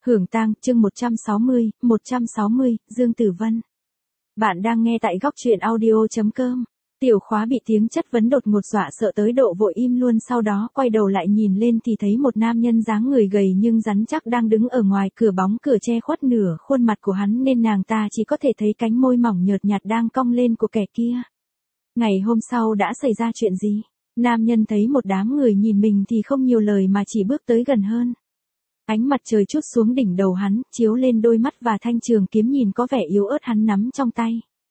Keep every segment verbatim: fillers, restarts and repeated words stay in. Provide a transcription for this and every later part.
Hưởng tang, chương một trăm sáu mươi, một trăm sáu mươi, Dương Tử Vân. Bạn đang nghe tại góc truyện audio chấm com. Tiểu Khóa bị tiếng chất vấn đột ngột dọa sợ tới độ vội im luôn, sau đó quay đầu lại nhìn lên thì thấy một nam nhân dáng người gầy nhưng rắn chắc đang đứng ở ngoài cửa, bóng cửa che khuất nửa khuôn mặt của hắn nên nàng ta chỉ có thể thấy cánh môi mỏng nhợt nhạt đang cong lên của kẻ kia. Ngày hôm sau đã xảy ra chuyện gì? Nam nhân thấy một đám người nhìn mình thì không nhiều lời mà chỉ bước tới gần hơn. Ánh mặt trời trút xuống đỉnh đầu hắn, chiếu lên đôi mắt và thanh trường kiếm nhìn có vẻ yếu ớt hắn nắm trong tay.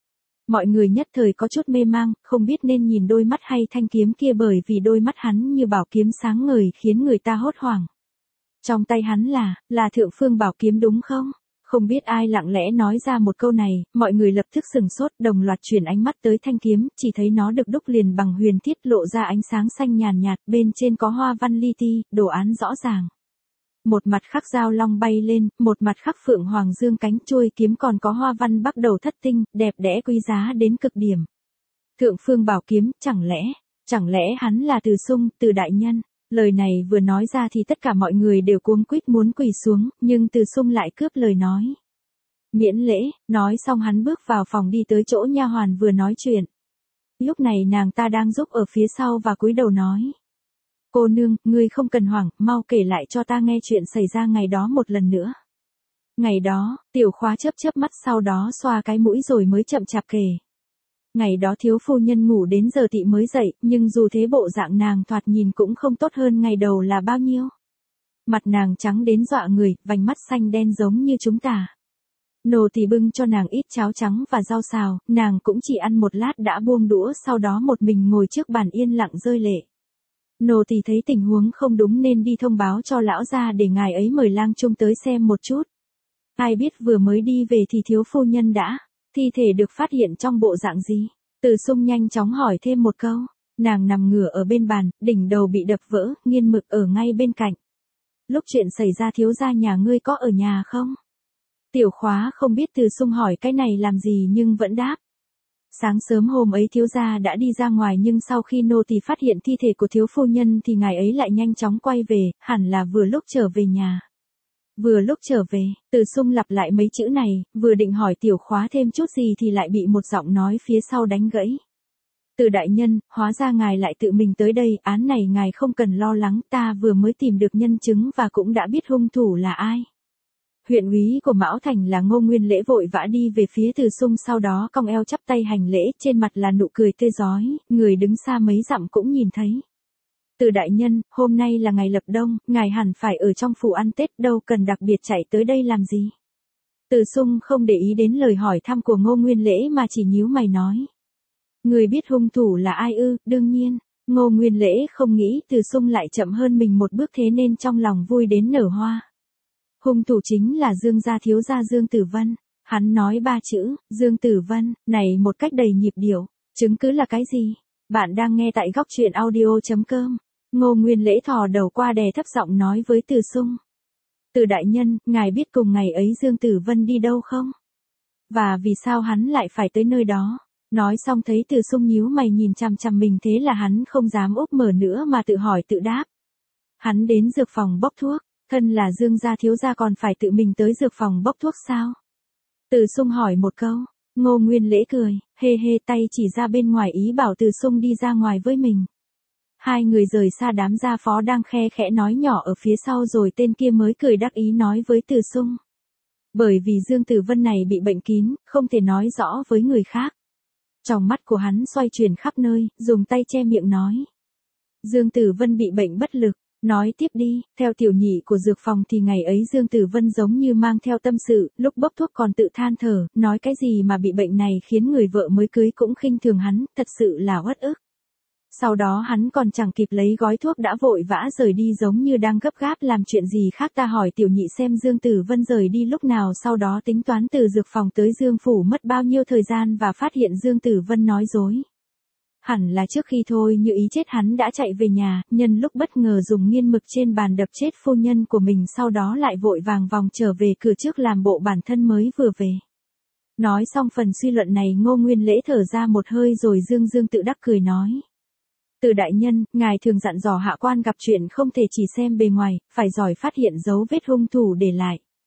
Mọi người nhất thời có chút mê mang, không biết nên nhìn đôi mắt hay thanh kiếm kia, bởi vì đôi mắt hắn như bảo kiếm sáng ngời khiến người ta hốt hoảng. Trong tay hắn là, là Thượng Phương bảo kiếm đúng không? Không biết ai lặng lẽ nói ra một câu này, mọi người lập tức sừng sốt, đồng loạt chuyển ánh mắt tới thanh kiếm, chỉ thấy nó được đúc liền bằng huyền thiết, lộ ra ánh sáng xanh nhàn nhạt, bên trên có hoa văn li ti, đồ án rõ ràng. Một mặt khắc dao long bay lên, một mặt khắc phượng hoàng dương cánh, chuôi kiếm còn có hoa văn bắt đầu thất tinh, đẹp đẽ quý giá đến cực điểm. Thượng Phương bảo kiếm, chẳng lẽ, chẳng lẽ hắn là Từ Sung, Từ đại nhân? Lời này vừa nói ra thì tất cả mọi người đều cuống quýt muốn quỳ xuống, nhưng Từ Sung lại cướp lời nói. Miễn lễ, nói xong hắn bước vào phòng đi tới chỗ nha hoàn vừa nói chuyện. Lúc này nàng ta đang giúp ở phía sau và cúi đầu nói. Cô nương, ngươi không cần hoảng, mau kể lại cho ta nghe chuyện xảy ra ngày đó một lần nữa. Ngày đó, Tiểu Khóa chớp chớp mắt, sau đó xoa cái mũi rồi mới chậm chạp kể. Ngày đó thiếu phu nhân ngủ đến giờ tị mới dậy, nhưng dù thế bộ dạng nàng thoạt nhìn cũng không tốt hơn ngày đầu là bao nhiêu. Mặt nàng trắng đến dọa người, vành mắt xanh đen giống như chúng ta. Nô tỳ bưng cho nàng ít cháo trắng và rau xào, nàng cũng chỉ ăn một lát đã buông đũa, sau đó một mình ngồi trước bàn yên lặng rơi lệ. Nô tỳ thấy tình huống không đúng nên đi thông báo cho lão gia để ngài ấy mời lang trung tới xem một chút. Ai biết vừa mới đi về thì thiếu phu nhân đã, thi thể được phát hiện trong bộ dạng gì? Từ Sung nhanh chóng hỏi thêm một câu. Nàng nằm ngửa ở bên bàn, đỉnh đầu bị đập vỡ, nghiên mực ở ngay bên cạnh. Lúc chuyện xảy ra thiếu gia nhà ngươi có ở nhà không? Tiểu Khóa không biết Từ Sung hỏi cái này làm gì nhưng vẫn đáp. Sáng sớm hôm ấy thiếu gia đã đi ra ngoài, nhưng sau khi nô tỳ phát hiện thi thể của thiếu phu nhân thì ngài ấy lại nhanh chóng quay về, hẳn là vừa lúc trở về nhà. Vừa lúc trở về, Từ Sung lặp lại mấy chữ này, vừa định hỏi Tiểu Khóa thêm chút gì thì lại bị một giọng nói phía sau đánh gãy. Từ đại nhân, hóa ra ngài lại tự mình tới đây, án này ngài không cần lo lắng, ta vừa mới tìm được nhân chứng và cũng đã biết hung thủ là ai. Huyện úy của Mão Thành là Ngô Nguyên Lễ vội vã đi về phía Từ Sung, sau đó cong eo chắp tay hành lễ, trên mặt là nụ cười tươi rói, người đứng xa mấy dặm cũng nhìn thấy. Từ đại nhân, hôm nay là ngày lập đông, ngài hẳn phải ở trong phủ ăn Tết, đâu cần đặc biệt chạy tới đây làm gì. Từ Sung không để ý đến lời hỏi thăm của Ngô Nguyên Lễ mà chỉ nhíu mày nói. Người biết hung thủ là ai ư? Đương nhiên. Ngô Nguyên Lễ không nghĩ Từ Sung lại chậm hơn mình một bước, thế nên trong lòng vui đến nở hoa. Hung thủ chính là Dương gia thiếu gia Dương Tử Vân. Hắn nói ba chữ, Dương Tử Vân, này một cách đầy nhịp điệu. Chứng cứ là cái gì? Bạn đang nghe tại góc truyện audio chấm com. Ngô Nguyên Lễ thò đầu qua đè thấp giọng nói với Từ Sung. Từ đại nhân, ngài biết cùng ngày ấy Dương Tử Vân đi đâu không? Và vì sao hắn lại phải tới nơi đó? Nói xong thấy Từ Sung nhíu mày nhìn chằm chằm mình, thế là hắn không dám úp mở nữa mà tự hỏi tự đáp. Hắn đến dược phòng bốc thuốc. Thân là Dương gia thiếu gia còn phải tự mình tới dược phòng bốc thuốc sao? Từ Sung hỏi một câu. Ngô Nguyên Lễ cười, hê hê tay chỉ ra bên ngoài ý bảo Từ Sung đi ra ngoài với mình. Hai người rời xa đám gia phó đang khe khẽ nói nhỏ ở phía sau, rồi tên kia mới cười đắc ý nói với Từ Sung. Bởi vì Dương Tử Vân này bị bệnh kín, không thể nói rõ với người khác. Trong mắt của hắn xoay chuyển khắp nơi, dùng tay che miệng nói. Dương Tử Vân bị bệnh bất lực. Nói tiếp đi, theo tiểu nhị của dược phòng thì ngày ấy Dương Tử Vân giống như mang theo tâm sự, lúc bốc thuốc còn tự than thở, nói cái gì mà bị bệnh này khiến người vợ mới cưới cũng khinh thường hắn, thật sự là uất ức. Sau đó hắn còn chẳng kịp lấy gói thuốc đã vội vã rời đi, giống như đang gấp gáp làm chuyện gì khác. Ta hỏi tiểu nhị xem Dương Tử Vân rời đi lúc nào, sau đó tính toán từ dược phòng tới Dương phủ mất bao nhiêu thời gian và phát hiện Dương Tử Vân nói dối. Hẳn là trước khi thôi như ý chết hắn đã chạy về nhà, nhân lúc bất ngờ dùng nghiên mực trên bàn đập chết phu nhân của mình, sau đó lại vội vàng vòng trở về cửa trước làm bộ bản thân mới vừa về. Nói xong phần suy luận này, Ngô Nguyên Lễ thở ra một hơi rồi dương dương tự đắc cười nói. Từ đại nhân, ngài thường dặn dò hạ quan gặp chuyện không thể chỉ xem bề ngoài, phải giỏi phát hiện dấu vết hung thủ để lại.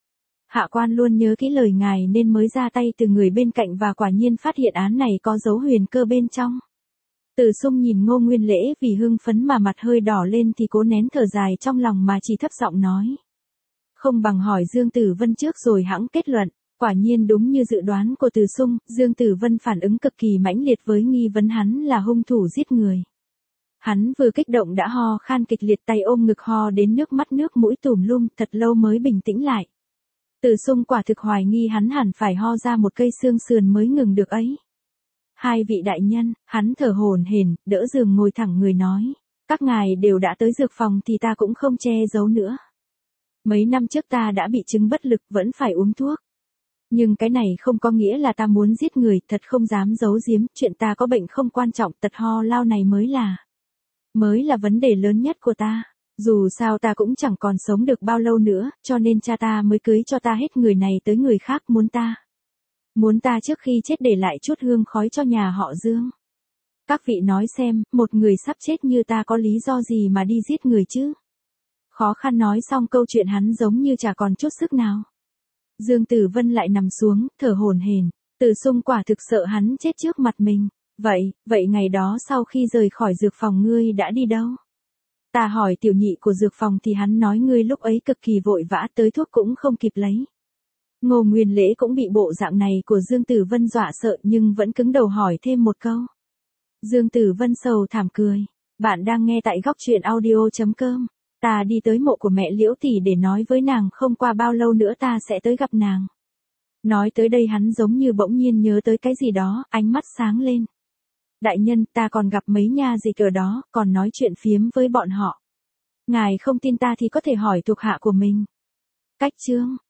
Hạ quan luôn nhớ kỹ lời ngài nên mới ra tay từ người bên cạnh và quả nhiên phát hiện án này có dấu huyền cơ bên trong. Từ Sung nhìn Ngô Nguyên Lễ vì hưng phấn mà mặt hơi đỏ lên thì cố nén thở dài trong lòng mà chỉ thấp giọng nói. Không bằng hỏi Dương Tử Vân trước rồi hãng kết luận. Quả nhiên đúng như dự đoán của Từ Sung, Dương Tử Vân phản ứng cực kỳ mãnh liệt với nghi vấn hắn là hung thủ giết người. Hắn vừa kích động đã ho khan kịch liệt, tay ôm ngực ho đến nước mắt nước mũi tùm lum, thật lâu mới bình tĩnh lại. Từ Sung quả thực hoài nghi hắn hẳn phải ho ra một cây xương sườn mới ngừng được ấy. Hai vị đại nhân, hắn thở hổn hển, đỡ giường ngồi thẳng người nói. Các ngài đều đã tới dược phòng thì ta cũng không che giấu nữa. Mấy năm trước ta đã bị chứng bất lực vẫn phải uống thuốc. Nhưng cái này không có nghĩa là ta muốn giết người, thật không dám giấu giếm, chuyện ta có bệnh không quan trọng, tật ho lao này mới là. Mới là vấn đề lớn nhất của ta. Dù sao ta cũng chẳng còn sống được bao lâu nữa, cho nên cha ta mới cưới cho ta hết người này tới người khác muốn ta. Muốn ta trước khi chết để lại chút hương khói cho nhà họ Dương. Các vị nói xem, một người sắp chết như ta có lý do gì mà đi giết người chứ? Khó khăn nói xong câu chuyện hắn giống như chả còn chút sức nào. Dương Tử Vân lại nằm xuống, thở hổn hển. Từ Sung quả thực sợ hắn chết trước mặt mình. Vậy, vậy ngày đó sau khi rời khỏi dược phòng ngươi đã đi đâu? Ta hỏi tiểu nhị của dược phòng thì hắn nói ngươi lúc ấy cực kỳ vội vã, tới thuốc cũng không kịp lấy. Ngô Nguyên Lễ cũng bị bộ dạng này của Dương Tử Vân dọa sợ nhưng vẫn cứng đầu hỏi thêm một câu. Dương Tử Vân sầu thảm cười. Bạn đang nghe tại góc truyện audio chấm com. Ta đi tới mộ của mẹ Liễu tỷ để nói với nàng không qua bao lâu nữa ta sẽ tới gặp nàng. Nói tới đây hắn giống như bỗng nhiên nhớ tới cái gì đó, ánh mắt sáng lên. Đại nhân, ta còn gặp mấy nha dịch ở đó, còn nói chuyện phiếm với bọn họ. Ngài không tin ta thì có thể hỏi thuộc hạ của mình. Cách chương